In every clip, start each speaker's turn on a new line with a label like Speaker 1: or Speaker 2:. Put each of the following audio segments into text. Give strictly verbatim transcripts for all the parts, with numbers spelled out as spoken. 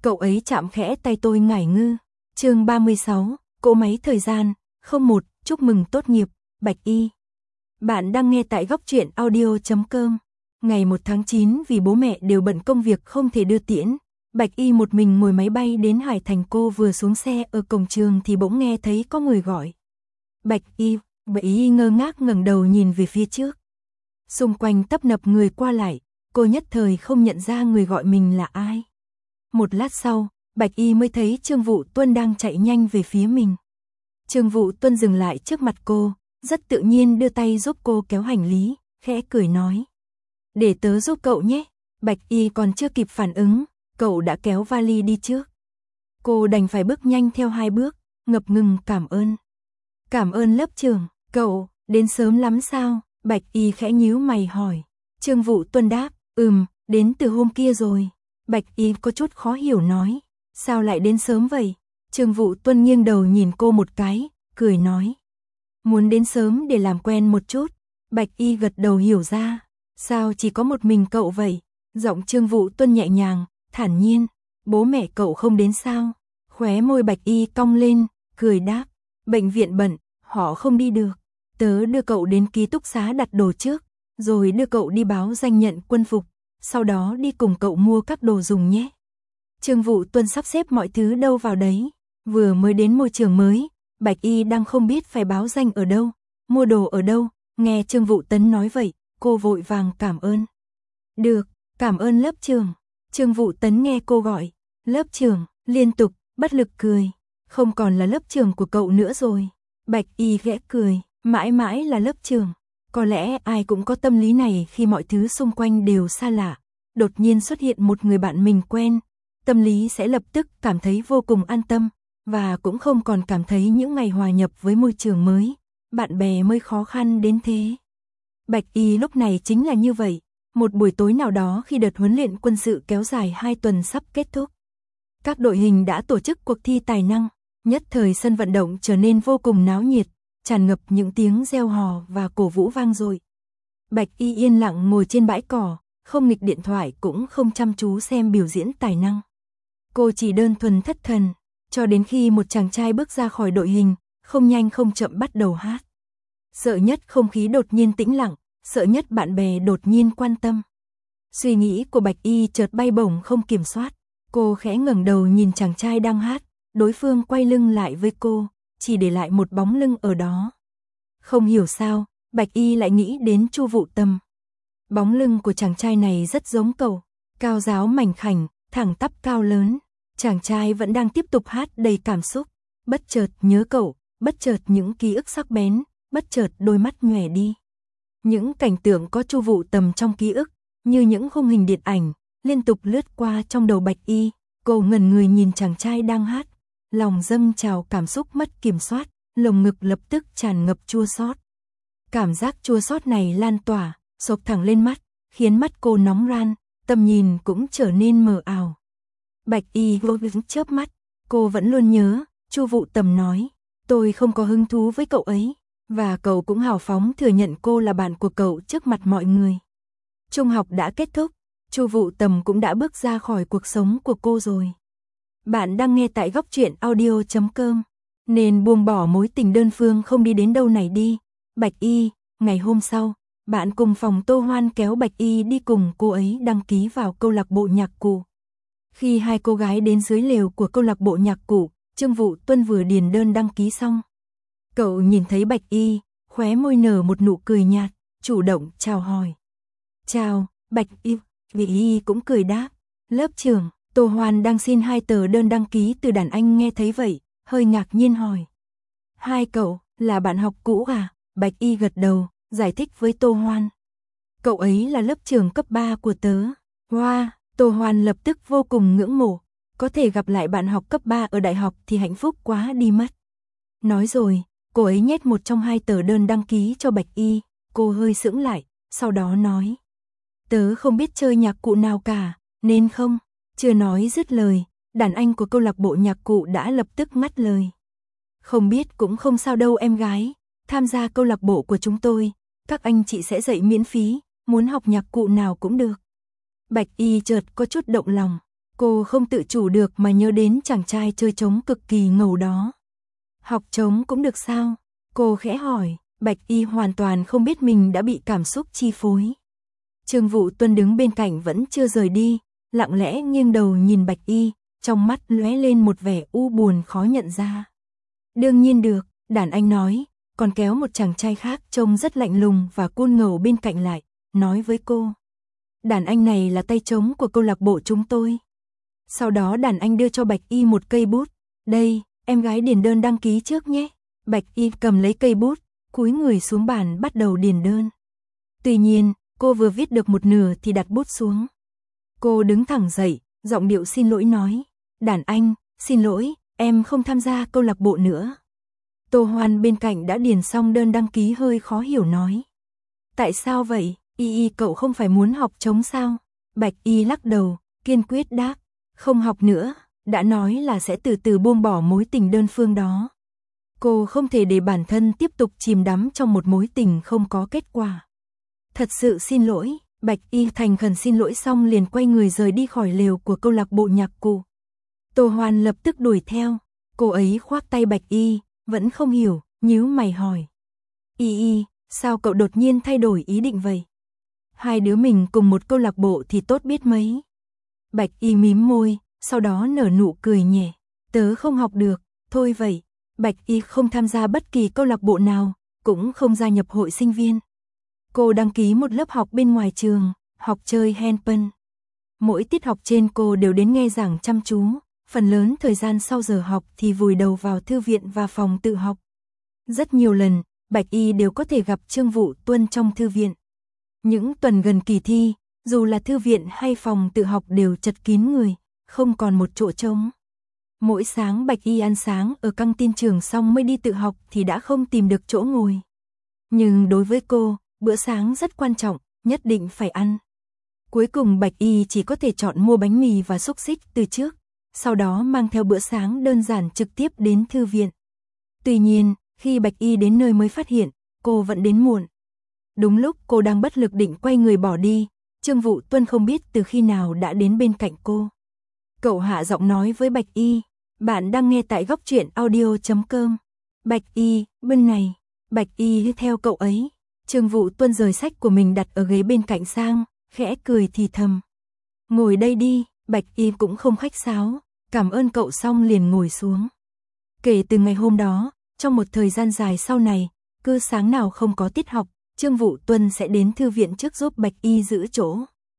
Speaker 1: Cậu ấy chạm khẽ tay tôi ngải ngư. Chương ba mươi sáu, cỗ máy thời gian. Không một, chúc mừng tốt nghiệp, Bạch Y. Bạn đang nghe tại góc truyện audio chấm com. Ngày một tháng chín vì bố mẹ đều bận công việc không thể đưa tiễn. Bạch Y một mình ngồi máy bay đến Hải Thành. Cô vừa xuống xe ở cổng trường thì bỗng nghe thấy có người gọi. Bạch Y, Bạch Y ngơ ngác ngẩng đầu nhìn về phía trước. Xung quanh tấp nập người qua lại, cô nhất thời không nhận ra người gọi mình là ai. Một lát sau, Bạch Y mới thấy Trương Vũ Tuân đang chạy nhanh về phía mình. Trương Vũ Tuân dừng lại trước mặt cô, rất tự nhiên đưa tay giúp cô kéo hành lý, khẽ cười nói. Để tớ giúp cậu nhé. Bạch Y còn chưa kịp phản ứng, cậu đã kéo vali đi trước. Cô đành phải bước nhanh theo hai bước, ngập ngừng cảm ơn. Cảm ơn lớp trưởng, cậu, đến sớm lắm sao? Bạch Y khẽ nhíu mày hỏi. Trương Vũ Tuân đáp, ừm, đến từ hôm kia rồi. Bạch Y có chút khó hiểu nói, sao lại đến sớm vậy? Trương Vũ Tuân nghiêng đầu nhìn cô một cái, cười nói. Muốn đến sớm để làm quen một chút. Bạch Y gật đầu hiểu ra, sao chỉ có một mình cậu vậy? Giọng Trương Vũ Tuân nhẹ nhàng, thản nhiên, bố mẹ cậu không đến sao? Khóe môi Bạch Y cong lên, cười đáp, bệnh viện bận, họ không đi được. Tớ đưa cậu đến ký túc xá đặt đồ trước, rồi đưa cậu đi báo danh nhận quân phục, sau đó đi cùng cậu mua các đồ dùng nhé. Trương Vũ Tuân sắp xếp mọi thứ đâu vào đấy, vừa mới đến môi trường mới, Bạch Y đang không biết phải báo danh ở đâu, mua đồ ở đâu, nghe Trương Vũ Tấn nói vậy, cô vội vàng cảm ơn. Được, cảm ơn lớp trưởng. Trương Vũ Tấn nghe cô gọi, lớp trưởng, liên tục, bất lực cười, không còn là lớp trưởng của cậu nữa rồi. Bạch Y khẽ cười, mãi mãi là lớp trưởng. Có lẽ ai cũng có tâm lý này khi mọi thứ xung quanh đều xa lạ. Đột nhiên xuất hiện một người bạn mình quen, tâm lý sẽ lập tức cảm thấy vô cùng an tâm, và cũng không còn cảm thấy những ngày hòa nhập với môi trường mới, bạn bè mới khó khăn đến thế. Bạch Y lúc này chính là như vậy, một buổi tối nào đó khi đợt huấn luyện quân sự kéo dài hai tuần sắp kết thúc. Các đội hình đã tổ chức cuộc thi tài năng, nhất thời sân vận động trở nên vô cùng náo nhiệt, tràn ngập những tiếng reo hò và cổ vũ vang dội. Bạch Y yên lặng ngồi trên bãi cỏ, không nghịch điện thoại cũng không chăm chú xem biểu diễn tài năng. Cô chỉ đơn thuần thất thần, cho đến khi một chàng trai bước ra khỏi đội hình, không nhanh không chậm bắt đầu hát. Sợ nhất không khí đột nhiên tĩnh lặng, sợ nhất bạn bè đột nhiên quan tâm. Suy nghĩ của Bạch Y chợt bay bổng không kiểm soát, cô khẽ ngẩng đầu nhìn chàng trai đang hát, đối phương quay lưng lại với cô, chỉ để lại một bóng lưng ở đó. Không hiểu sao, Bạch Y lại nghĩ đến Chu Vũ Tâm. Bóng lưng của chàng trai này rất giống cậu, cao ráo mảnh khảnh, thẳng tắp cao lớn. Chàng trai vẫn đang tiếp tục hát đầy cảm xúc, bất chợt nhớ cậu, bất chợt những ký ức sắc bén, bất chợt đôi mắt nhòe đi. Những cảnh tượng có Chu Vũ Tâm trong ký ức, như những khung hình điện ảnh, liên tục lướt qua trong đầu Bạch Y. Cô ngẩn người nhìn chàng trai đang hát, lòng dâng trào cảm xúc mất kiểm soát, lồng ngực lập tức tràn ngập chua xót. Cảm giác chua xót này lan tỏa, xộc thẳng lên mắt, khiến mắt cô nóng ran, tầm nhìn cũng trở nên mờ ảo. Bạch Y vô thức chớp mắt, cô vẫn luôn nhớ, Chu Vũ Tâm nói, tôi không có hứng thú với cậu ấy, và cậu cũng hào phóng thừa nhận cô là bạn của cậu trước mặt mọi người. Trung học đã kết thúc, Chu Vũ Tâm cũng đã bước ra khỏi cuộc sống của cô rồi. Bạn đang nghe tại góc truyện audio chấm com, nên buông bỏ mối tình đơn phương không đi đến đâu này đi. Bạch Y, ngày hôm sau, bạn cùng phòng Tô Hoan kéo Bạch Y đi cùng cô ấy đăng ký vào câu lạc bộ nhạc cụ. Khi hai cô gái đến dưới lều của câu lạc bộ nhạc cụ, Trương Vũ Tuân vừa điền đơn đăng ký xong. Cậu nhìn thấy Bạch Y, khóe môi nở một nụ cười nhạt, chủ động chào hỏi. Chào, Bạch Y, Bạch Y cũng cười đáp. Lớp trưởng, Tô Hoan đang xin hai tờ đơn đăng ký từ đàn anh nghe thấy vậy, hơi ngạc nhiên hỏi. Hai cậu, là bạn học cũ à? Bạch Y gật đầu, giải thích với Tô Hoan. Cậu ấy là lớp trưởng cấp ba của tớ. Wow, Tô Hoan lập tức vô cùng ngưỡng mộ, có thể gặp lại bạn học cấp ba ở đại học thì hạnh phúc quá đi mất. Nói rồi, cô ấy nhét một trong hai tờ đơn đăng ký cho Bạch Y, cô hơi sững lại, sau đó nói. Tớ không biết chơi nhạc cụ nào cả, nên không. Chưa nói dứt lời, đàn anh của câu lạc bộ nhạc cụ đã lập tức ngắt lời. Không biết cũng không sao đâu em gái, tham gia câu lạc bộ của chúng tôi, các anh chị sẽ dạy miễn phí, muốn học nhạc cụ nào cũng được. Bạch Y chợt có chút động lòng, Cô không tự chủ được mà nhớ đến chàng trai chơi trống cực kỳ ngầu đó. Học trống cũng được sao? Cô khẽ hỏi. Bạch Y hoàn toàn không biết mình đã bị cảm xúc chi phối. Trương Vũ Tuân đứng bên cạnh vẫn chưa rời đi, lặng lẽ nghiêng đầu nhìn Bạch Y, trong mắt lóe lên một vẻ u buồn khó nhận ra. Đương nhiên được, đàn anh nói, còn kéo một chàng trai khác trông rất lạnh lùng và cool ngầu bên cạnh lại, nói với cô. Đàn anh này là tay trống của câu lạc bộ chúng tôi. Sau đó đàn anh đưa cho Bạch Y một cây bút. Đây, em gái điền đơn đăng ký trước nhé. Bạch Y cầm lấy cây bút, cúi người xuống bàn bắt đầu điền đơn. Tuy nhiên, cô vừa viết được một nửa thì đặt bút xuống. Cô đứng thẳng dậy, giọng điệu xin lỗi nói. Đàn anh, xin lỗi, em không tham gia câu lạc bộ nữa. Tô Hoan bên cạnh đã điền xong đơn đăng ký hơi khó hiểu nói. Tại sao vậy, Y Y cậu không phải muốn học trống sao? Bạch Y lắc đầu, kiên quyết đáp. Không học nữa, đã nói là sẽ từ từ buông bỏ mối tình đơn phương đó. Cô không thể để bản thân tiếp tục chìm đắm trong một mối tình không có kết quả. Thật sự xin lỗi, Bạch Y thành khẩn xin lỗi xong liền quay người rời đi khỏi lều của câu lạc bộ nhạc cụ. Tô Hoan lập tức đuổi theo, cô ấy khoác tay Bạch Y, vẫn không hiểu, nhíu mày hỏi. Y Y, sao cậu đột nhiên thay đổi ý định vậy? Hai đứa mình cùng một câu lạc bộ thì tốt biết mấy. Bạch Y mím môi, sau đó nở nụ cười nhẹ. Tớ không học được, thôi vậy. Bạch Y không tham gia bất kỳ câu lạc bộ nào, cũng không gia nhập hội sinh viên. Cô đăng ký một lớp học bên ngoài trường, học chơi handpan. Mỗi tiết học trên cô đều đến nghe giảng chăm chú, phần lớn thời gian sau giờ học thì vùi đầu vào thư viện và phòng tự học. Rất nhiều lần, Bạch Y đều có thể gặp Trương Vũ Tuân trong thư viện. Những tuần gần kỳ thi, dù là thư viện hay phòng tự học đều chật kín người, không còn một chỗ trống. Mỗi sáng Bạch Y ăn sáng ở căng tin trường xong mới đi tự học thì đã không tìm được chỗ ngồi. Nhưng đối với cô, bữa sáng rất quan trọng, nhất định phải ăn. Cuối cùng Bạch Y chỉ có thể chọn mua bánh mì và xúc xích từ trước, sau đó mang theo bữa sáng đơn giản trực tiếp đến thư viện. Tuy nhiên, khi Bạch Y đến nơi mới phát hiện, cô vẫn đến muộn. Đúng lúc cô đang bất lực định quay người bỏ đi, Trương Vũ Tuân không biết từ khi nào đã đến bên cạnh cô. Cậu hạ giọng nói với Bạch Y, bạn đang nghe tại góc truyện audio chấm com. Bạch Y, bên này. Bạch Y theo cậu ấy. Trương Vũ Tuân rời sách của mình đặt ở ghế bên cạnh sang, khẽ cười thì thầm. Ngồi đây đi, Bạch Y cũng không khách sáo, cảm ơn cậu xong liền ngồi xuống. Kể từ ngày hôm đó, trong một thời gian dài sau này, cứ sáng nào không có tiết học, Trương Vũ Tuân sẽ đến thư viện trước giúp Bạch Y giữ chỗ.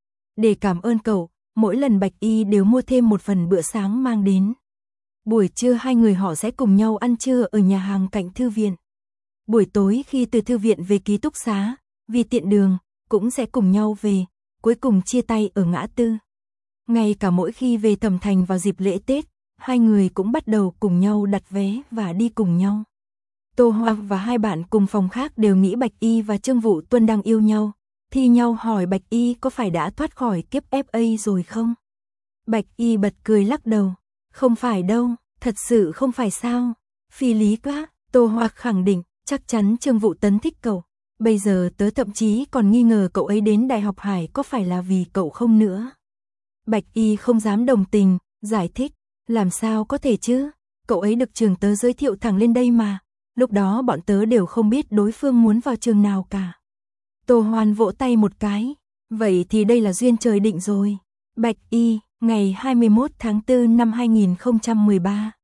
Speaker 1: Để cảm ơn cậu, mỗi lần Bạch Y đều mua thêm một phần bữa sáng mang đến. Buổi trưa hai người họ sẽ cùng nhau ăn trưa ở nhà hàng cạnh thư viện. Buổi tối khi từ thư viện về ký túc xá, vì tiện đường, cũng sẽ cùng nhau về, cuối cùng chia tay ở ngã tư. Ngay cả mỗi khi về Thẩm Thành vào dịp lễ Tết, hai người cũng bắt đầu cùng nhau đặt vé và đi cùng nhau. Tô Hoa và hai bạn cùng phòng khác đều nghĩ Bạch Y và Trương Vũ Tuân đang yêu nhau, thi nhau hỏi Bạch Y có phải đã thoát khỏi kiếp ép a rồi không? Bạch Y bật cười lắc đầu, không phải đâu, thật sự không phải sao, phi lý quá. Tô Hoa khẳng định, chắc chắn Trương Vũ Tấn thích cậu, bây giờ tớ thậm chí còn nghi ngờ cậu ấy đến Đại học Hải có phải là vì cậu không nữa. Bạch Y không dám đồng tình, giải thích, làm sao có thể chứ, cậu ấy được trường tớ giới thiệu thẳng lên đây mà, lúc đó bọn tớ đều không biết đối phương muốn vào trường nào cả. Tô Hoan vỗ tay một cái, vậy thì đây là duyên trời định rồi. Bạch Y, ngày hai mươi mốt tháng tư năm hai nghìn không trăm mười ba.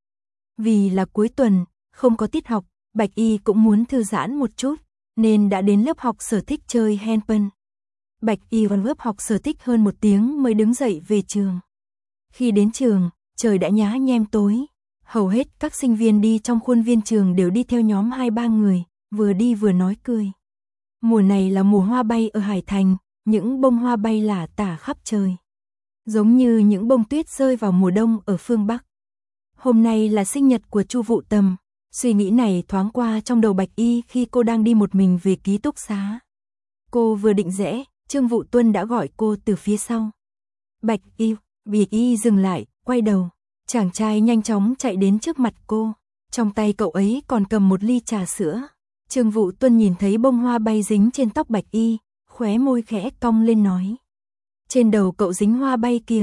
Speaker 1: Vì là cuối tuần, không có tiết học, Bạch Y cũng muốn thư giãn một chút, nên đã đến lớp học sở thích chơi handpan. Bạch Y vào lớp học sở thích hơn một tiếng mới đứng dậy về trường. Khi đến trường, trời đã nhá nhem tối. Hầu hết các sinh viên đi trong khuôn viên trường đều đi theo nhóm hai ba người, vừa đi vừa nói cười. Mùa này là mùa hoa bay ở Hải Thành, những bông hoa bay lả tả khắp trời. Giống như những bông tuyết rơi vào mùa đông ở phương Bắc. Hôm nay là sinh nhật của Chu Vũ Tầm. Suy nghĩ này thoáng qua trong đầu Bạch Y khi cô đang đi một mình về ký túc xá. Cô vừa định rẽ, Trương Vũ Tuân đã gọi cô từ phía sau. Bạch Y, Bạch Y dừng lại, quay đầu. Chàng trai nhanh chóng chạy đến trước mặt cô. Trong tay cậu ấy còn cầm một ly trà sữa. Trương Vũ Tuân nhìn thấy bông hoa bay dính trên tóc Bạch Y, khóe môi khẽ cong lên nói. Trên đầu cậu dính hoa bay kìa.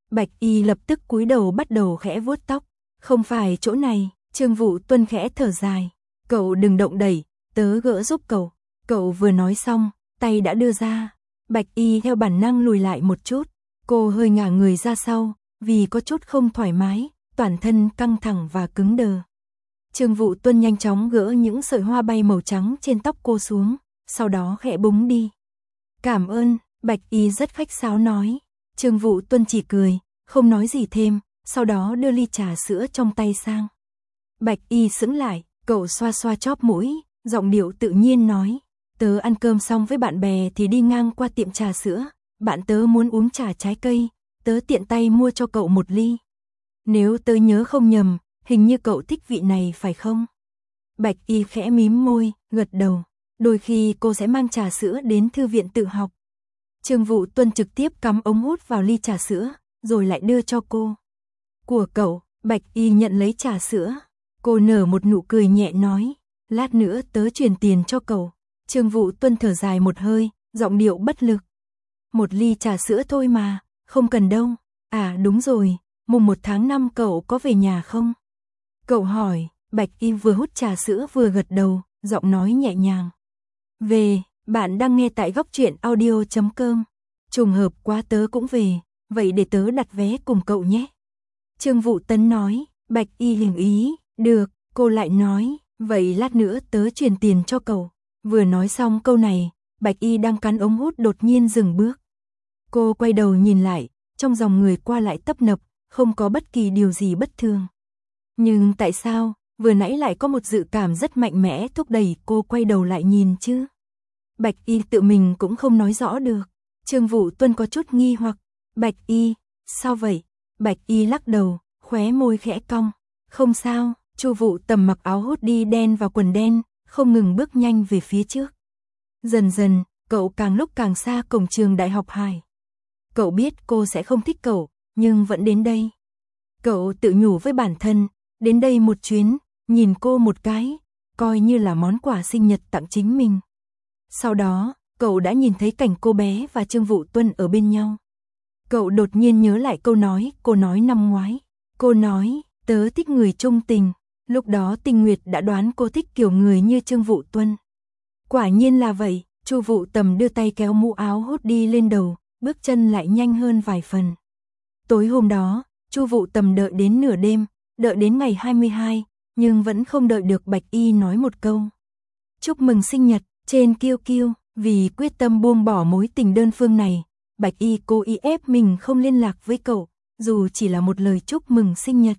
Speaker 1: Bạch Y lập tức cúi đầu bắt đầu khẽ vuốt tóc. Không phải chỗ này, Trương Vũ Tuân khẽ thở dài. Cậu đừng động đẩy, tớ gỡ giúp cậu. Cậu vừa nói xong, tay đã đưa ra. Bạch Y theo bản năng lùi lại một chút. Cô hơi ngả người ra sau, vì có chút không thoải mái, toàn thân căng thẳng và cứng đờ. Trương Vũ Tuân nhanh chóng gỡ những sợi hoa bay màu trắng trên tóc cô xuống, sau đó khẽ búng đi. Cảm ơn, Bạch Y rất khách sáo nói. Trương Vũ Tuân chỉ cười, không nói gì thêm, sau đó đưa ly trà sữa trong tay sang. Bạch Y sững lại, cậu xoa xoa chóp mũi, giọng điệu tự nhiên nói. Tớ ăn cơm xong với bạn bè thì đi ngang qua tiệm trà sữa, bạn tớ muốn uống trà trái cây, tớ tiện tay mua cho cậu một ly. Nếu tớ nhớ không nhầm, hình như cậu thích vị này phải không? Bạch Y khẽ mím môi, gật đầu. Đôi khi cô sẽ mang trà sữa đến thư viện tự học. Trương Vũ Tuân trực tiếp cắm ống hút vào ly trà sữa, rồi lại đưa cho cô. Của cậu, Bạch Y nhận lấy trà sữa. Cô nở một nụ cười nhẹ nói, lát nữa tớ chuyển tiền cho cậu. Trương Vũ Tuân thở dài một hơi, giọng điệu bất lực. Một ly trà sữa thôi mà, không cần đâu. À đúng rồi, mùng một tháng năm cậu có về nhà không? Cậu hỏi. Bạch Y vừa hút trà sữa vừa gật đầu, giọng nói nhẹ nhàng. Về, bạn đang nghe tại góc truyện audio chấm com. Trùng hợp quá tớ cũng về, vậy để tớ đặt vé cùng cậu nhé. Trương Vũ Tấn nói. Bạch Y liền ý, được, cô lại nói, vậy lát nữa tớ chuyển tiền cho cậu. Vừa nói xong câu này, Bạch Y đang cắn ống hút đột nhiên dừng bước. Cô quay đầu nhìn lại, trong dòng người qua lại tấp nập, không có bất kỳ điều gì bất thường. Nhưng tại sao, vừa nãy lại có một dự cảm rất mạnh mẽ thúc đẩy cô quay đầu lại nhìn chứ? Bạch Y tự mình cũng không nói rõ được. Trương Vũ Tuân có chút nghi hoặc. Bạch Y, sao vậy? Bạch Y lắc đầu, khóe môi khẽ cong. Không sao, Chu Vũ Tầm mặc áo hoodie đen và quần đen, không ngừng bước nhanh về phía trước. Dần dần, cậu càng lúc càng xa cổng trường Đại học Hải. Cậu biết cô sẽ không thích cậu, nhưng vẫn đến đây. Cậu tự nhủ với bản thân, đến đây một chuyến, nhìn cô một cái, coi như là món quà sinh nhật tặng chính mình. Sau đó, cậu đã nhìn thấy cảnh cô bé và Trương Vũ Tuân ở bên nhau. Cậu đột nhiên nhớ lại câu nói cô nói năm ngoái. Cô nói, tớ thích người trung tình. Lúc đó Tinh Nguyệt đã đoán cô thích kiểu người như Trương Vũ Tuân. Quả nhiên là vậy, Chu Vũ Tầm đưa tay kéo mũ áo hoodie lên đầu, bước chân lại nhanh hơn vài phần. Tối hôm đó, Chu Vũ Tầm đợi đến nửa đêm, đợi đến ngày hai mươi hai, nhưng vẫn không đợi được Bạch Y nói một câu. Chúc mừng sinh nhật, trên kiêu kiêu, vì quyết tâm buông bỏ mối tình đơn phương này, Bạch Y cố ý ép mình không liên lạc với cậu, dù chỉ là một lời chúc mừng sinh nhật.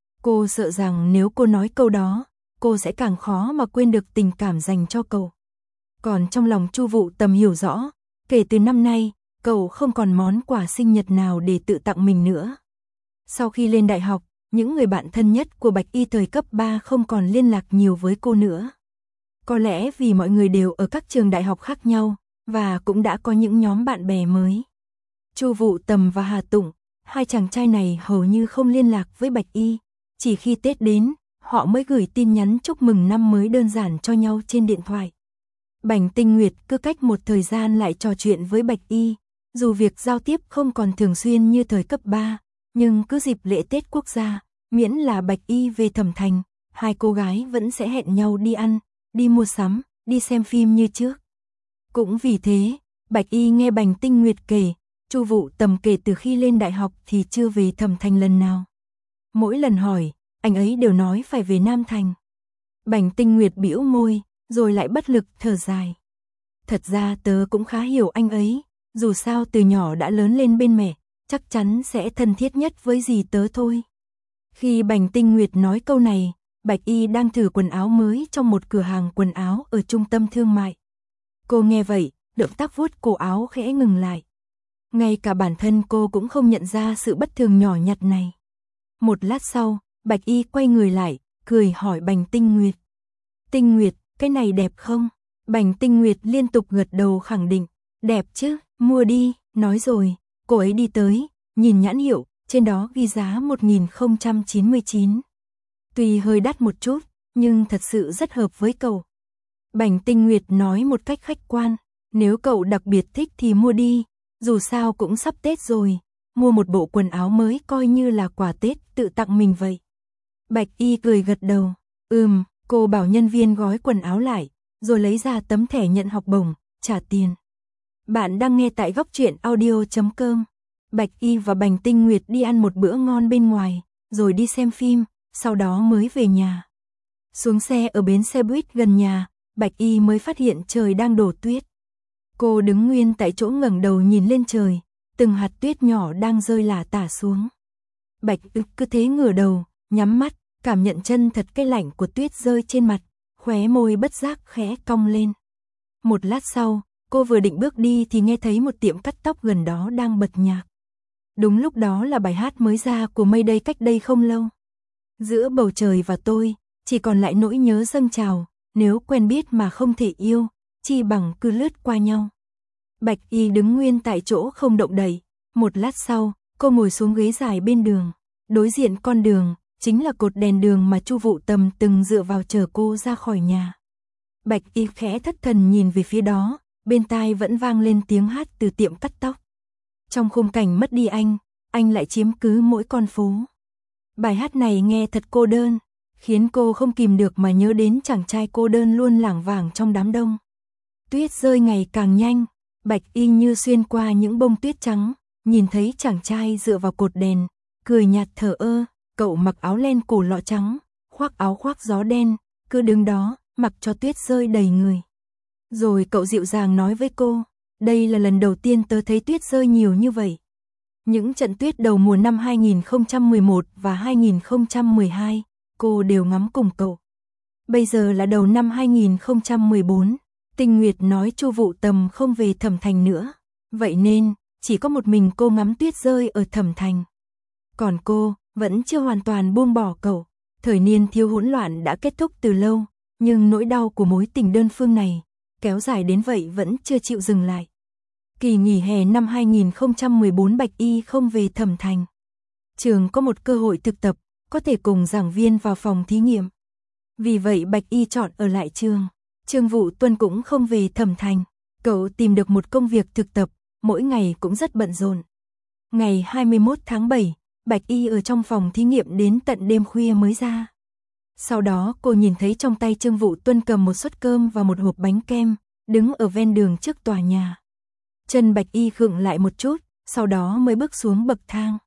Speaker 1: Cô sợ rằng nếu cô nói câu đó, cô sẽ càng khó mà quên được tình cảm dành cho cậu. Còn trong lòng Chu Vũ Tầm hiểu rõ, kể từ năm nay, cậu không còn món quà sinh nhật nào để tự tặng mình nữa. Sau khi lên đại học, những người bạn thân nhất của Bạch Y thời cấp ba không còn liên lạc nhiều với cô nữa. Có lẽ vì mọi người đều ở các trường đại học khác nhau, và cũng đã có những nhóm bạn bè mới. Chu Vũ Tầm và Hà Tụng, hai chàng trai này hầu như không liên lạc với Bạch Y. Chỉ khi Tết đến, họ mới gửi tin nhắn chúc mừng năm mới đơn giản cho nhau trên điện thoại. Bành Tinh Nguyệt cứ cách một thời gian lại trò chuyện với Bạch Y, dù việc giao tiếp không còn thường xuyên như thời cấp ba, nhưng cứ dịp lễ Tết quốc gia, miễn là Bạch Y về Thẩm Thành, hai cô gái vẫn sẽ hẹn nhau đi ăn, đi mua sắm, đi xem phim như trước. Cũng vì thế, Bạch Y nghe Bành Tinh Nguyệt kể, Chu Vũ Tầm kể từ khi lên đại học thì chưa về Thẩm Thành lần nào. Mỗi lần hỏi, anh ấy đều nói phải về Nam Thành. Bành Tinh Nguyệt bĩu môi, rồi lại bất lực thở dài. Thật ra tớ cũng khá hiểu anh ấy, dù sao từ nhỏ đã lớn lên bên mẹ, chắc chắn sẽ thân thiết nhất với dì tớ thôi. Khi Bành Tinh Nguyệt nói câu này, Bạch Y đang thử quần áo mới trong một cửa hàng quần áo ở trung tâm thương mại. Cô nghe vậy, động tác vuốt cổ áo khẽ ngừng lại. Ngay cả bản thân cô cũng không nhận ra sự bất thường nhỏ nhặt này. Một lát sau, Bạch Y quay người lại, cười hỏi Bành Tinh Nguyệt. Tinh Nguyệt, cái này đẹp không? Bành Tinh Nguyệt liên tục gật đầu khẳng định. Đẹp chứ, mua đi, nói rồi. Cô ấy đi tới, nhìn nhãn hiệu, trên đó ghi giá một nghìn không trăm chín mươi chín. Tuy hơi đắt một chút, nhưng thật sự rất hợp với cậu. Bành Tinh Nguyệt nói một cách khách quan, nếu cậu đặc biệt thích thì mua đi, dù sao cũng sắp Tết rồi, mua một bộ quần áo mới coi như là quà Tết tự tặng mình vậy. Bạch Y cười gật đầu, ừm, cô bảo nhân viên gói quần áo lại, rồi lấy ra tấm thẻ nhận học bổng, trả tiền. Bạn đang nghe tại góc truyện audio chấm com. Bạch Y và Bành Tinh Nguyệt đi ăn một bữa ngon bên ngoài, rồi đi xem phim, sau đó mới về nhà. Xuống xe ở bến xe buýt gần nhà, Bạch Y mới phát hiện trời đang đổ tuyết. Cô đứng nguyên tại chỗ ngẩng đầu nhìn lên trời, từng hạt tuyết nhỏ đang rơi lả tả xuống. Bạch Y cứ thế ngửa đầu, nhắm mắt, cảm nhận chân thật cái lạnh của tuyết rơi trên mặt, khóe môi bất giác khẽ cong lên. Một lát sau, cô vừa định bước đi thì nghe thấy một tiệm cắt tóc gần đó đang bật nhạc. Đúng lúc đó là bài hát mới ra của Mayday cách đây không lâu. Giữa bầu trời và tôi, chỉ còn lại nỗi nhớ dâng trào, nếu quen biết mà không thể yêu, chi bằng cứ lướt qua nhau. Bạch Y đứng nguyên tại chỗ không động đậy, một lát sau, cô ngồi xuống ghế dài bên đường. Đối diện con đường, chính là cột đèn đường mà Chu Vụ Tầm từng dựa vào chờ cô ra khỏi nhà. Bạch Y khẽ thất thần nhìn về phía đó, bên tai vẫn vang lên tiếng hát từ tiệm cắt tóc. Trong khung cảnh mất đi anh, anh lại chiếm cứ mỗi con phố. Bài hát này nghe thật cô đơn, khiến cô không kìm được mà nhớ đến chàng trai cô đơn luôn lảng vảng trong đám đông. Tuyết rơi ngày càng nhanh, Bạch Y như xuyên qua những bông tuyết trắng, nhìn thấy chàng trai dựa vào cột đèn, cười nhạt thờ ơ, cậu mặc áo len cổ lọ trắng, khoác áo khoác gió đen, cứ đứng đó, mặc cho tuyết rơi đầy người. Rồi cậu dịu dàng nói với cô, đây là lần đầu tiên tớ thấy tuyết rơi nhiều như vậy. Những trận tuyết đầu mùa năm hai nghìn không trăm mười một và hai nghìn không trăm mười hai, cô đều ngắm cùng cậu. Bây giờ là đầu năm hai nghìn không trăm mười bốn, Tinh Nguyệt nói Chu Vụ Tầm không về Thẩm Thành nữa, vậy nên, chỉ có một mình cô ngắm tuyết rơi ở Thẩm Thành. Còn cô, vẫn chưa hoàn toàn buông bỏ cậu, thời niên thiếu hỗn loạn đã kết thúc từ lâu, nhưng nỗi đau của mối tình đơn phương này, kéo dài đến vậy vẫn chưa chịu dừng lại. Kỳ nghỉ hè năm hai nghìn không trăm mười bốn Bạch Y không về Thẩm Thành. Trường có một cơ hội thực tập, có thể cùng giảng viên vào phòng thí nghiệm. Vì vậy Bạch Y chọn ở lại trường. Trương Vụ Tuân cũng không về Thẩm Thành. Cậu tìm được một công việc thực tập, mỗi ngày cũng rất bận rộn. Ngày hai mươi mốt tháng bảy, Bạch Y ở trong phòng thí nghiệm đến tận đêm khuya mới ra. Sau đó cô nhìn thấy trong tay Trương Vụ Tuân cầm một suất cơm và một hộp bánh kem, đứng ở ven đường trước tòa nhà. Chân Bạch Y khựng lại một chút, sau đó mới bước xuống bậc thang.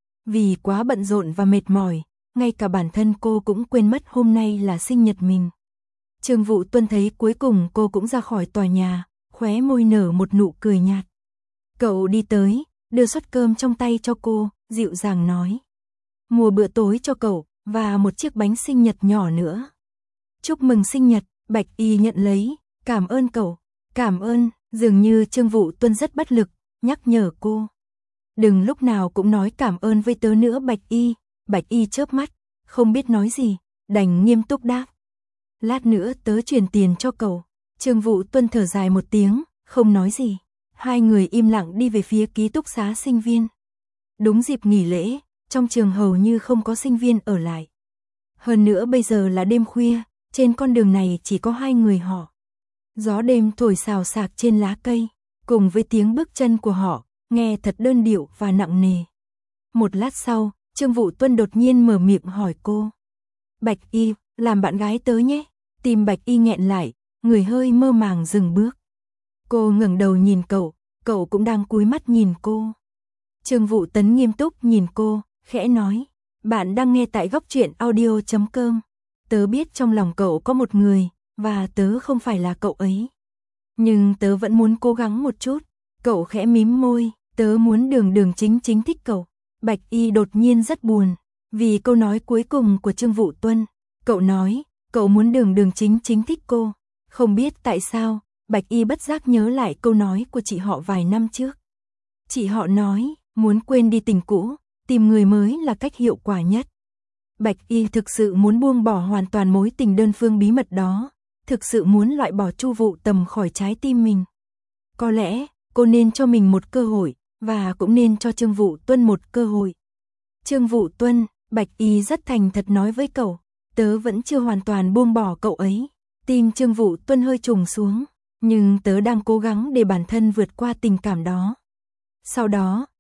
Speaker 1: Vì quá bận rộn và mệt mỏi, ngay cả bản thân cô cũng quên mất hôm nay là sinh nhật mình. Trương Vụ Tuân thấy cuối cùng cô cũng ra khỏi tòa nhà, khóe môi nở một nụ cười nhạt. Cậu đi tới, đưa suất cơm trong tay cho cô, dịu dàng nói. Mua bữa tối cho cậu, và một chiếc bánh sinh nhật nhỏ nữa. Chúc mừng sinh nhật, Bạch Y nhận lấy, cảm ơn cậu, cảm ơn, dường như Trương Vụ Tuân rất bất lực, nhắc nhở cô. Đừng lúc nào cũng nói cảm ơn với tớ nữa Bạch Y. Bạch Y chớp mắt, không biết nói gì, đành nghiêm túc đáp. Lát nữa tớ chuyển tiền cho cậu. Trương Vụ Tuân thở dài một tiếng, không nói gì. Hai người im lặng đi về phía ký túc xá sinh viên. Đúng dịp nghỉ lễ, trong trường hầu như không có sinh viên ở lại. Hơn nữa bây giờ là đêm khuya, trên con đường này chỉ có hai người họ. Gió đêm thổi xào xạc trên lá cây, cùng với tiếng bước chân của họ, nghe thật đơn điệu và nặng nề. Một lát sau, Trương Vụ Tuân đột nhiên mở miệng hỏi cô. Bạch Y, làm bạn gái tớ nhé. Tim Bạch Y nghẹn lại, người hơi mơ màng dừng bước. Cô ngẩng đầu nhìn cậu, cậu cũng đang cúi mắt nhìn cô. Trương Vụ Tấn nghiêm túc nhìn cô, khẽ nói. Bạn đang nghe tại góc truyện audio chấm com. Tớ biết trong lòng cậu có một người, và tớ không phải là cậu ấy. Nhưng tớ vẫn muốn cố gắng một chút. Cậu khẽ mím môi, tớ muốn đường đường chính chính thích cậu. Bạch Y đột nhiên rất buồn, vì câu nói cuối cùng của Trương Vụ Tuân. Cậu nói, cậu muốn đường đường chính chính thích cô. Không biết tại sao, Bạch Y bất giác nhớ lại câu nói của chị họ vài năm trước. Chị họ nói, muốn quên đi tình cũ, tìm người mới là cách hiệu quả nhất. Bạch Y thực sự muốn buông bỏ hoàn toàn mối tình đơn phương bí mật đó, thực sự muốn loại bỏ Chu Vụ Tầm khỏi trái tim mình. Có lẽ, cô nên cho mình một cơ hội, và cũng nên cho Trương Vụ Tuân một cơ hội. Trương Vụ Tuân, Bạch Y rất thành thật nói với cậu, tớ vẫn chưa hoàn toàn buông bỏ cậu ấy. Tim Trương Vụ Tuân hơi trùng xuống, nhưng tớ đang cố gắng để bản thân vượt qua tình cảm đó. Sau đó,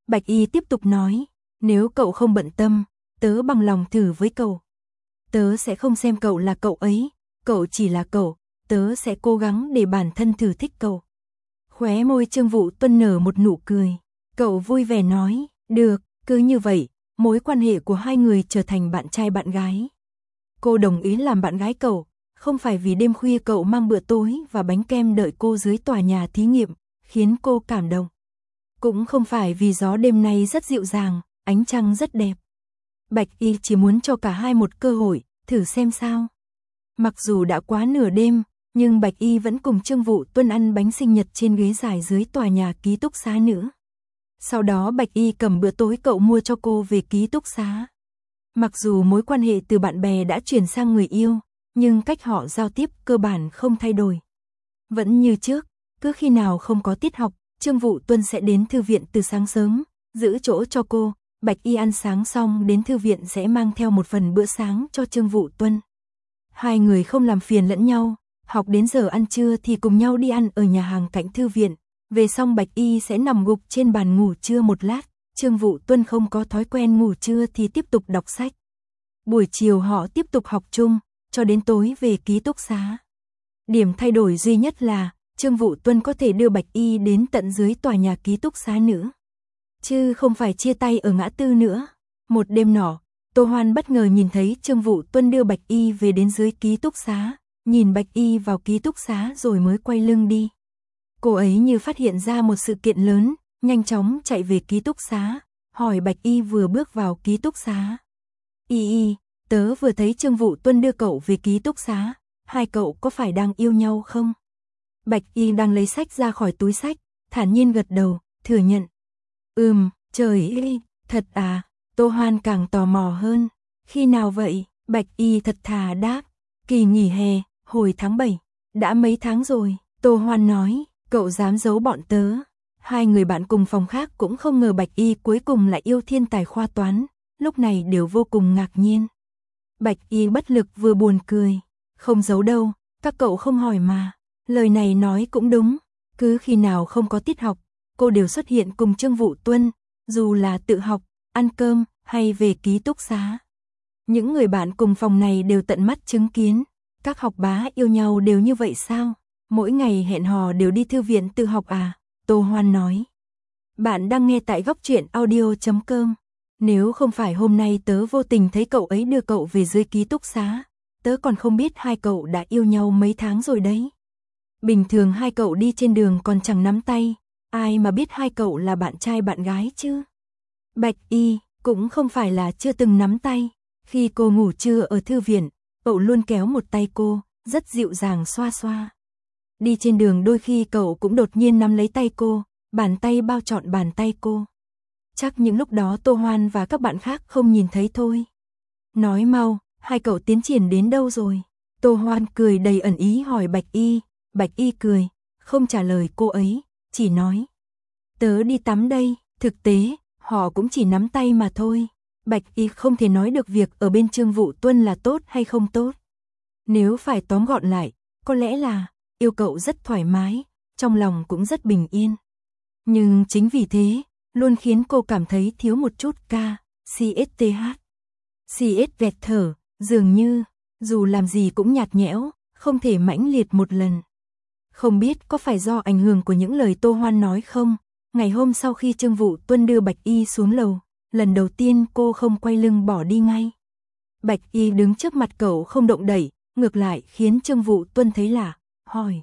Speaker 1: Bạch Y tiếp tục nói, nếu cậu không bận tâm, tớ bằng lòng thử với cậu. Tớ sẽ không xem cậu là cậu ấy, cậu chỉ là cậu, tớ sẽ cố gắng để bản thân thử thích cậu. Khóe môi Trương Vũ Tuân nở một nụ cười, cậu vui vẻ nói, được, cứ như vậy, mối quan hệ của hai người trở thành bạn trai bạn gái. Cô đồng ý làm bạn gái cậu, không phải vì đêm khuya cậu mang bữa tối và bánh kem đợi cô dưới tòa nhà thí nghiệm, khiến cô cảm động. Cũng không phải vì gió đêm nay rất dịu dàng, ánh trăng rất đẹp. Bạch Y chỉ muốn cho cả hai một cơ hội, thử xem sao. Mặc dù đã quá nửa đêm, nhưng Bạch Y vẫn cùng Trương Vũ Tuân ăn bánh sinh nhật trên ghế dài dưới tòa nhà ký túc xá nữa. Sau đó Bạch Y cầm bữa tối cậu mua cho cô về ký túc xá. Mặc dù mối quan hệ từ bạn bè đã chuyển sang người yêu, nhưng cách họ giao tiếp cơ bản không thay đổi. Vẫn như trước, cứ khi nào không có tiết học, Trương Vũ Tuân sẽ đến thư viện từ sáng sớm, giữ chỗ cho cô. Bạch Y ăn sáng xong đến thư viện sẽ mang theo một phần bữa sáng cho Trương Vũ Tuân. Hai người không làm phiền lẫn nhau, học đến giờ ăn trưa thì cùng nhau đi ăn ở nhà hàng cạnh thư viện. Về xong Bạch Y sẽ nằm gục trên bàn ngủ trưa một lát, Trương Vũ Tuân không có thói quen ngủ trưa thì tiếp tục đọc sách. Buổi chiều họ tiếp tục học chung, cho đến tối về ký túc xá. Điểm thay đổi duy nhất là, Trương Vũ Tuân có thể đưa Bạch Y đến tận dưới tòa nhà ký túc xá nữa. Chứ không phải chia tay ở ngã tư nữa. Một đêm nọ, Tô Hoan bất ngờ nhìn thấy Trương Vũ Tuân đưa Bạch Y về đến dưới ký túc xá, nhìn Bạch Y vào ký túc xá rồi mới quay lưng đi. Cô ấy như phát hiện ra một sự kiện lớn, nhanh chóng chạy về ký túc xá, hỏi Bạch Y vừa bước vào ký túc xá. Y Y, tớ vừa thấy Trương Vũ Tuân đưa cậu về ký túc xá, hai cậu có phải đang yêu nhau không? Bạch Y đang lấy sách ra khỏi túi sách, thản nhiên gật đầu, thừa nhận. Ừm, trời ơi, thật à, Tô Hoan càng tò mò hơn. Khi nào vậy? Bạch Y thật thà đáp. Kỳ nghỉ hè, hồi tháng bảy. Đã mấy tháng rồi, Tô Hoan nói, cậu dám giấu bọn tớ. Hai người bạn cùng phòng khác cũng không ngờ Bạch Y cuối cùng lại yêu thiên tài khoa toán, lúc này đều vô cùng ngạc nhiên. Bạch Y bất lực vừa buồn cười. Không giấu đâu, các cậu không hỏi mà. Lời này nói cũng đúng, cứ khi nào không có tiết học, cô đều xuất hiện cùng Trương Vũ Tuân, dù là tự học, ăn cơm hay về ký túc xá. Những người bạn cùng phòng này đều tận mắt chứng kiến, các học bá yêu nhau đều như vậy sao? Mỗi ngày hẹn hò đều đi thư viện tự học à? Tô Hoan nói. Bạn đang nghe tại góc truyện audio chấm com. Nếu không phải hôm nay tớ vô tình thấy cậu ấy đưa cậu về dưới ký túc xá, tớ còn không biết hai cậu đã yêu nhau mấy tháng rồi đấy. Bình thường hai cậu đi trên đường còn chẳng nắm tay, ai mà biết hai cậu là bạn trai bạn gái chứ. Bạch Y cũng không phải là chưa từng nắm tay, khi cô ngủ trưa ở thư viện, cậu luôn kéo một tay cô, rất dịu dàng xoa xoa. Đi trên đường đôi khi cậu cũng đột nhiên nắm lấy tay cô, bàn tay bao trọn bàn tay cô. Chắc những lúc đó Tô Hoan và các bạn khác không nhìn thấy thôi. Nói mau, hai cậu tiến triển đến đâu rồi? Tô Hoan cười đầy ẩn ý hỏi Bạch Y. Bạch Y cười, không trả lời cô ấy, chỉ nói. Tớ đi tắm đây, thực tế, họ cũng chỉ nắm tay mà thôi. Bạch Y không thể nói được việc ở bên Trương Vũ Tuân là tốt hay không tốt. Nếu phải tóm gọn lại, có lẽ là, yêu cậu rất thoải mái, trong lòng cũng rất bình yên. Nhưng chính vì thế, luôn khiến cô cảm thấy thiếu một chút ca, xê ét tê hát. xê ét vẹt thở, dường như, dù làm gì cũng nhạt nhẽo, không thể mãnh liệt một lần. Không biết có phải do ảnh hưởng của những lời Tô Hoan nói không? Ngày hôm sau khi Trương Vũ Tuân đưa Bạch Y xuống lầu, lần đầu tiên cô không quay lưng bỏ đi ngay. Bạch Y đứng trước mặt cậu không động đậy, ngược lại khiến Trương Vũ Tuân thấy lạ, hỏi.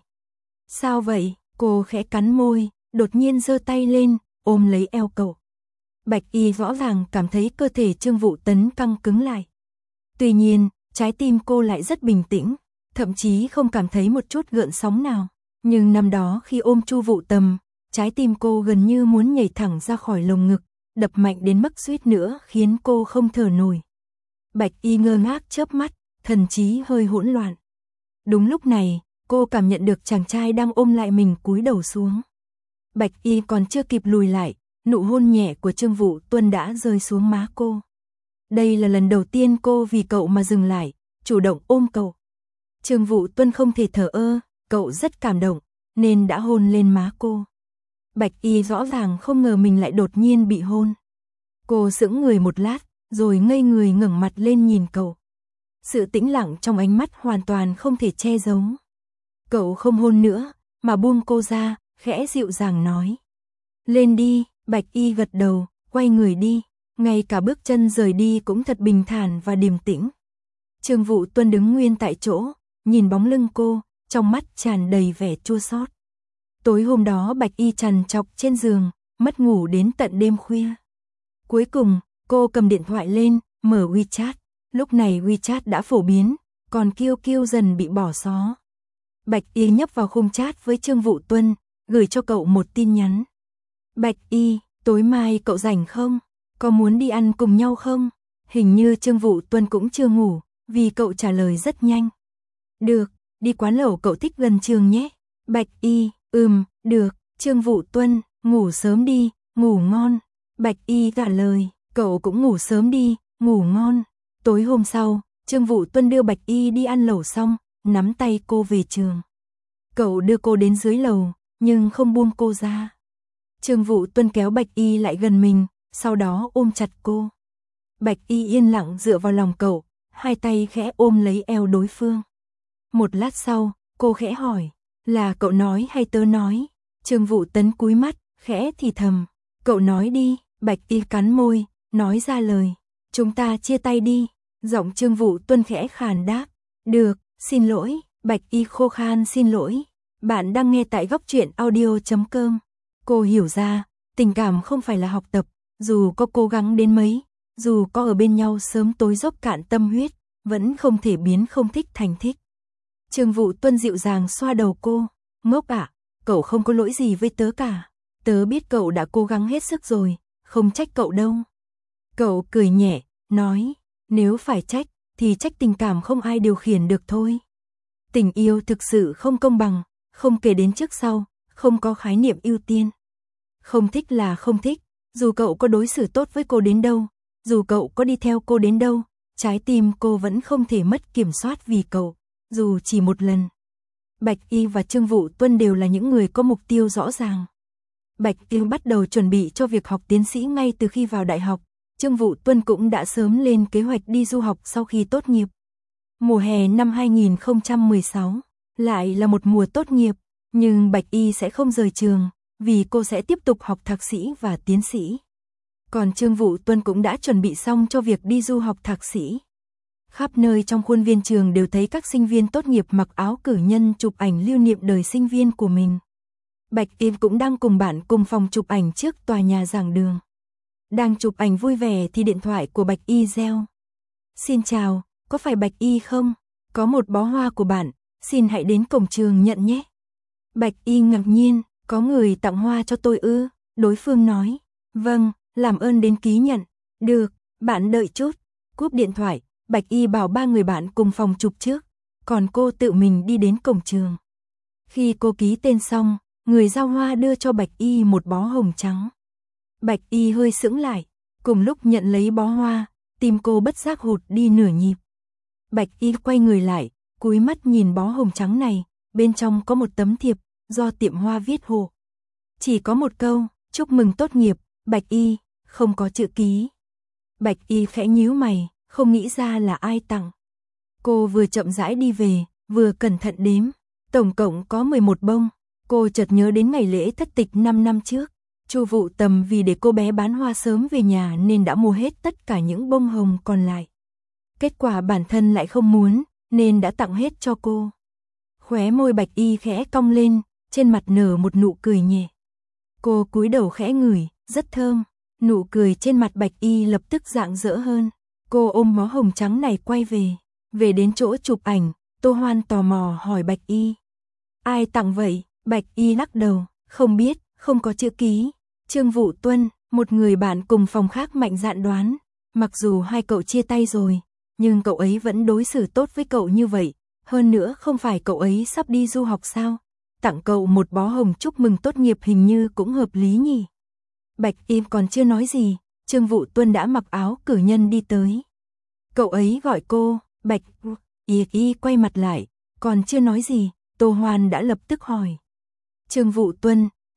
Speaker 1: Sao vậy? Cô khẽ cắn môi, đột nhiên giơ tay lên, ôm lấy eo cậu. Bạch Y rõ ràng cảm thấy cơ thể Trương Vũ Tấn căng cứng lại. Tuy nhiên, trái tim cô lại rất bình tĩnh, thậm chí không cảm thấy một chút gợn sóng nào. Nhưng năm đó khi ôm Chu Vũ Tầm, trái tim cô gần như muốn nhảy thẳng ra khỏi lồng ngực, đập mạnh đến mức suýt nữa khiến cô không thở nổi. Bạch Y ngơ ngác chớp mắt, thần trí hơi hỗn loạn. Đúng lúc này, cô cảm nhận được chàng trai đang ôm lại mình cúi đầu xuống. Bạch Y còn chưa kịp lùi lại, nụ hôn nhẹ của Trương Vũ Tuân đã rơi xuống má cô. Đây là lần đầu tiên cô vì cậu mà dừng lại, chủ động ôm cậu. Trương Vũ Tuân không thể thờ ơ, cậu rất cảm động, nên đã hôn lên má cô. Bạch Y rõ ràng không ngờ mình lại đột nhiên bị hôn. Cô sững người một lát, rồi ngây người ngẩng mặt lên nhìn cậu. Sự tĩnh lặng trong ánh mắt hoàn toàn không thể che giấu. Cậu không hôn nữa, mà buông cô ra, khẽ dịu dàng nói. Lên đi, Bạch Y gật đầu, quay người đi. Ngay cả bước chân rời đi cũng thật bình thản và điềm tĩnh. Trương Vũ Tuân đứng nguyên tại chỗ, nhìn bóng lưng cô, trong mắt tràn đầy vẻ chua xót. Tối hôm đó Bạch Y trằn trọc trên giường, mất ngủ đến tận đêm khuya. Cuối cùng, cô cầm điện thoại lên, mở WeChat. Lúc này WeChat đã phổ biến, còn Q Q dần bị bỏ xó. Bạch Y nhấp vào khung chat với Trương Vũ Tuân, gửi cho cậu một tin nhắn. Bạch Y, tối mai cậu rảnh không? Có muốn đi ăn cùng nhau không? Hình như Trương Vũ Tuân cũng chưa ngủ, vì cậu trả lời rất nhanh. Được, đi quán lẩu cậu thích gần trường nhé. Bạch Y, ừm, được. Trương Vũ Tuân, ngủ sớm đi, ngủ ngon. Bạch Y trả lời, cậu cũng ngủ sớm đi, ngủ ngon. Tối hôm sau, Trương Vũ Tuân đưa Bạch Y đi ăn lẩu xong, nắm tay cô về trường. Cậu đưa cô đến dưới lầu, nhưng không buông cô ra. Trương Vũ Tuân kéo Bạch Y lại gần mình, sau đó ôm chặt cô. Bạch Y yên lặng dựa vào lòng cậu, hai tay khẽ ôm lấy eo đối phương. Một lát sau, cô khẽ hỏi, là cậu nói hay tớ nói? Trương Vũ Tuân cúi mắt, khẽ thì thầm, cậu nói đi. Bạch Y cắn môi, nói ra lời, chúng ta chia tay đi. Giọng Trương Vũ Tuân khẽ khàn đáp, được, xin lỗi. Bạch Y khô khan xin lỗi. Bạn đang nghe tại góc truyện audio chấm com. Cô hiểu ra, tình cảm không phải là học tập, dù có cố gắng đến mấy, dù có ở bên nhau sớm tối dốc cạn tâm huyết, vẫn không thể biến không thích thành thích. Trương Vũ Tuân dịu dàng xoa đầu cô, ngốc ạ, cậu không có lỗi gì với tớ cả. Tớ biết cậu đã cố gắng hết sức rồi, không trách cậu đâu. Cậu cười nhẹ, nói, nếu phải trách, thì trách tình cảm không ai điều khiển được thôi. Tình yêu thực sự không công bằng, không kể đến trước sau, không có khái niệm ưu tiên. Không thích là không thích, dù cậu có đối xử tốt với cô đến đâu, dù cậu có đi theo cô đến đâu, trái tim cô vẫn không thể mất kiểm soát vì cậu, dù chỉ một lần. Bạch Y và Trương Vũ Tuân đều là những người có mục tiêu rõ ràng. Bạch Y bắt đầu chuẩn bị cho việc học tiến sĩ ngay từ khi vào đại học, Trương Vũ Tuân cũng đã sớm lên kế hoạch đi du học sau khi tốt nghiệp. Mùa hè năm hai nghìn không trăm mười sáu, lại là một mùa tốt nghiệp, nhưng Bạch Y sẽ không rời trường, vì cô sẽ tiếp tục học thạc sĩ và tiến sĩ. Còn Trương Vũ Tuân cũng đã chuẩn bị xong cho việc đi du học thạc sĩ. Khắp nơi trong khuôn viên trường đều thấy các sinh viên tốt nghiệp mặc áo cử nhân chụp ảnh lưu niệm đời sinh viên của mình. Bạch Y cũng đang cùng bạn cùng phòng chụp ảnh trước tòa nhà giảng đường. Đang chụp ảnh vui vẻ thì điện thoại của Bạch Y reo. Xin chào, có phải Bạch Y không? Có một bó hoa của bạn, xin hãy đến cổng trường nhận nhé. Bạch Y ngạc nhiên, có người tặng hoa cho tôi ư? Đối phương nói, vâng, làm ơn đến ký nhận. Được, bạn đợi chút. Cúp điện thoại, Bạch Y bảo ba người bạn cùng phòng chụp trước, còn cô tự mình đi đến cổng trường. Khi cô ký tên xong, người giao hoa đưa cho Bạch Y một bó hồng trắng. Bạch Y hơi sững lại, cùng lúc nhận lấy bó hoa, tim cô bất giác hụt đi nửa nhịp. Bạch Y quay người lại, cúi mắt nhìn bó hồng trắng này, bên trong có một tấm thiệp, do tiệm hoa viết hộ. Chỉ có một câu, chúc mừng tốt nghiệp, Bạch Y, không có chữ ký. Bạch Y khẽ nhíu mày, không nghĩ ra là ai tặng. Cô vừa chậm rãi đi về, vừa cẩn thận đếm, tổng cộng có mười một bông. Cô chợt nhớ đến ngày lễ thất tịch năm năm trước. Chu Vũ Tầm vì để cô bé bán hoa sớm về nhà nên đã mua hết tất cả những bông hồng còn lại. Kết quả bản thân lại không muốn, nên đã tặng hết cho cô. Khóe môi Bạch Y khẽ cong lên, trên mặt nở một nụ cười nhẹ. Cô cúi đầu khẽ ngửi, rất thơm. Nụ cười trên mặt Bạch Y lập tức rạng rỡ hơn. Cô ôm bó hồng trắng này quay về. Về đến chỗ chụp ảnh, Tô Hoan tò mò hỏi Bạch Y. Ai tặng vậy? Bạch Y lắc đầu, không biết, không có chữ ký. Trương Vũ Tuân, một người bạn cùng phòng khác mạnh dạn đoán. Mặc dù hai cậu chia tay rồi, nhưng cậu ấy vẫn đối xử tốt với cậu như vậy. Hơn nữa không phải cậu ấy sắp đi du học sao? Tặng cậu một bó hồng chúc mừng tốt nghiệp hình như cũng hợp lý nhỉ. Bạch Y còn chưa nói gì, Trương Vũ Tuân đã mặc áo cử nhân đi tới. Cậu ấy gọi cô, Bạch Y. Y quay mặt lại, còn chưa nói gì, Tô Hoan đã lập tức hỏi. Trương Vũ Tuân,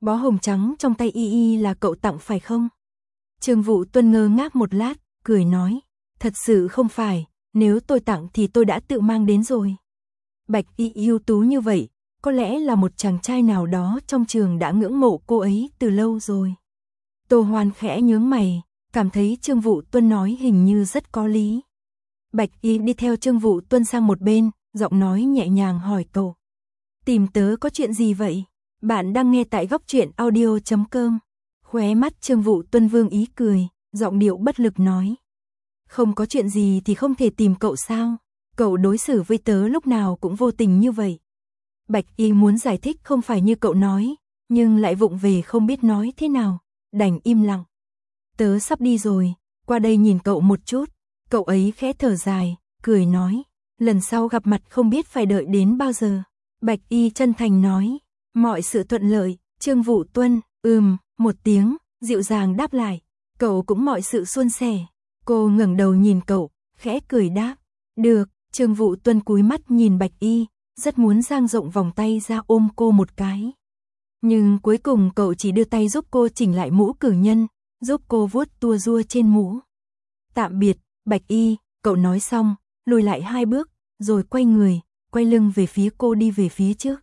Speaker 1: Bó hồng trắng trong tay Y Y là cậu tặng phải không? Trương Vũ Tuân ngơ ngác một lát, cười nói, thật sự không phải, nếu tôi tặng thì tôi đã tự mang đến rồi. Bạch Y ưu tú như vậy, có lẽ là một chàng trai nào đó trong trường đã ngưỡng mộ cô ấy từ lâu rồi. Tô Hoan khẽ nhướng mày, cảm thấy Trương Vũ Tuân nói hình như rất có lý. Bạch Y đi theo Trương Vũ Tuân sang một bên, giọng nói nhẹ nhàng hỏi cậu. Tìm tớ có chuyện gì vậy? Bạn đang nghe tại góc truyện audio chấm com. Khóe mắt Trương Vũ Tuân vương ý cười, giọng điệu bất lực nói. Không có chuyện gì thì không thể tìm cậu sao? Cậu đối xử với tớ lúc nào cũng vô tình như vậy. Bạch Y muốn giải thích không phải như cậu nói, nhưng lại vụng về không biết nói thế nào, đành im lặng. Tớ sắp đi rồi, qua đây nhìn cậu một chút. Cậu ấy khẽ thở dài, cười nói, lần sau gặp mặt không biết phải đợi đến bao giờ. Bạch Y chân thành nói, mọi sự thuận lợi. Trương Vũ Tuân, ừm, một tiếng, dịu dàng đáp lại, cậu cũng mọi sự suôn sẻ. Cô ngẩng đầu nhìn cậu, khẽ cười đáp, được. Trương Vũ Tuân cúi mắt nhìn Bạch Y, rất muốn dang rộng vòng tay ra ôm cô một cái. Nhưng cuối cùng cậu chỉ đưa tay giúp cô chỉnh lại mũ cử nhân, giúp cô vuốt tua rua trên mũ. Tạm biệt, Bạch Y, cậu nói xong, lùi lại hai bước, rồi quay người, quay lưng về phía cô đi về phía trước.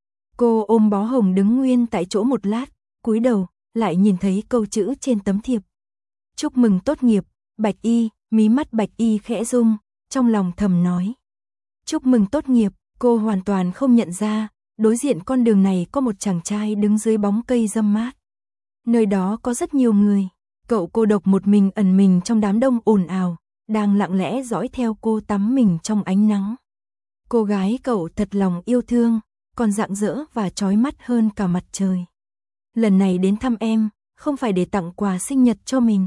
Speaker 1: Cô ôm bó hồng đứng nguyên tại chỗ một lát, cúi đầu, lại nhìn thấy câu chữ trên tấm thiệp. Chúc mừng tốt nghiệp, Bạch Y, mí mắt Bạch Y khẽ rung, trong lòng thầm nói. Chúc mừng tốt nghiệp, cô hoàn toàn không nhận ra, đối diện con đường này có một chàng trai đứng dưới bóng cây râm mát. Nơi đó có rất nhiều người, cậu cô độc một mình ẩn mình trong đám đông ồn ào, đang lặng lẽ dõi theo cô tắm mình trong ánh nắng. Cô gái cậu thật lòng yêu thương, còn rạng rỡ và chói mắt hơn cả mặt trời. Lần này đến thăm em, không phải để tặng quà sinh nhật cho mình,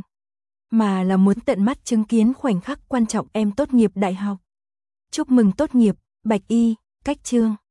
Speaker 1: mà là muốn tận mắt chứng kiến khoảnh khắc quan trọng em tốt nghiệp đại học. Chúc mừng tốt nghiệp, Bạch Y, cách chương.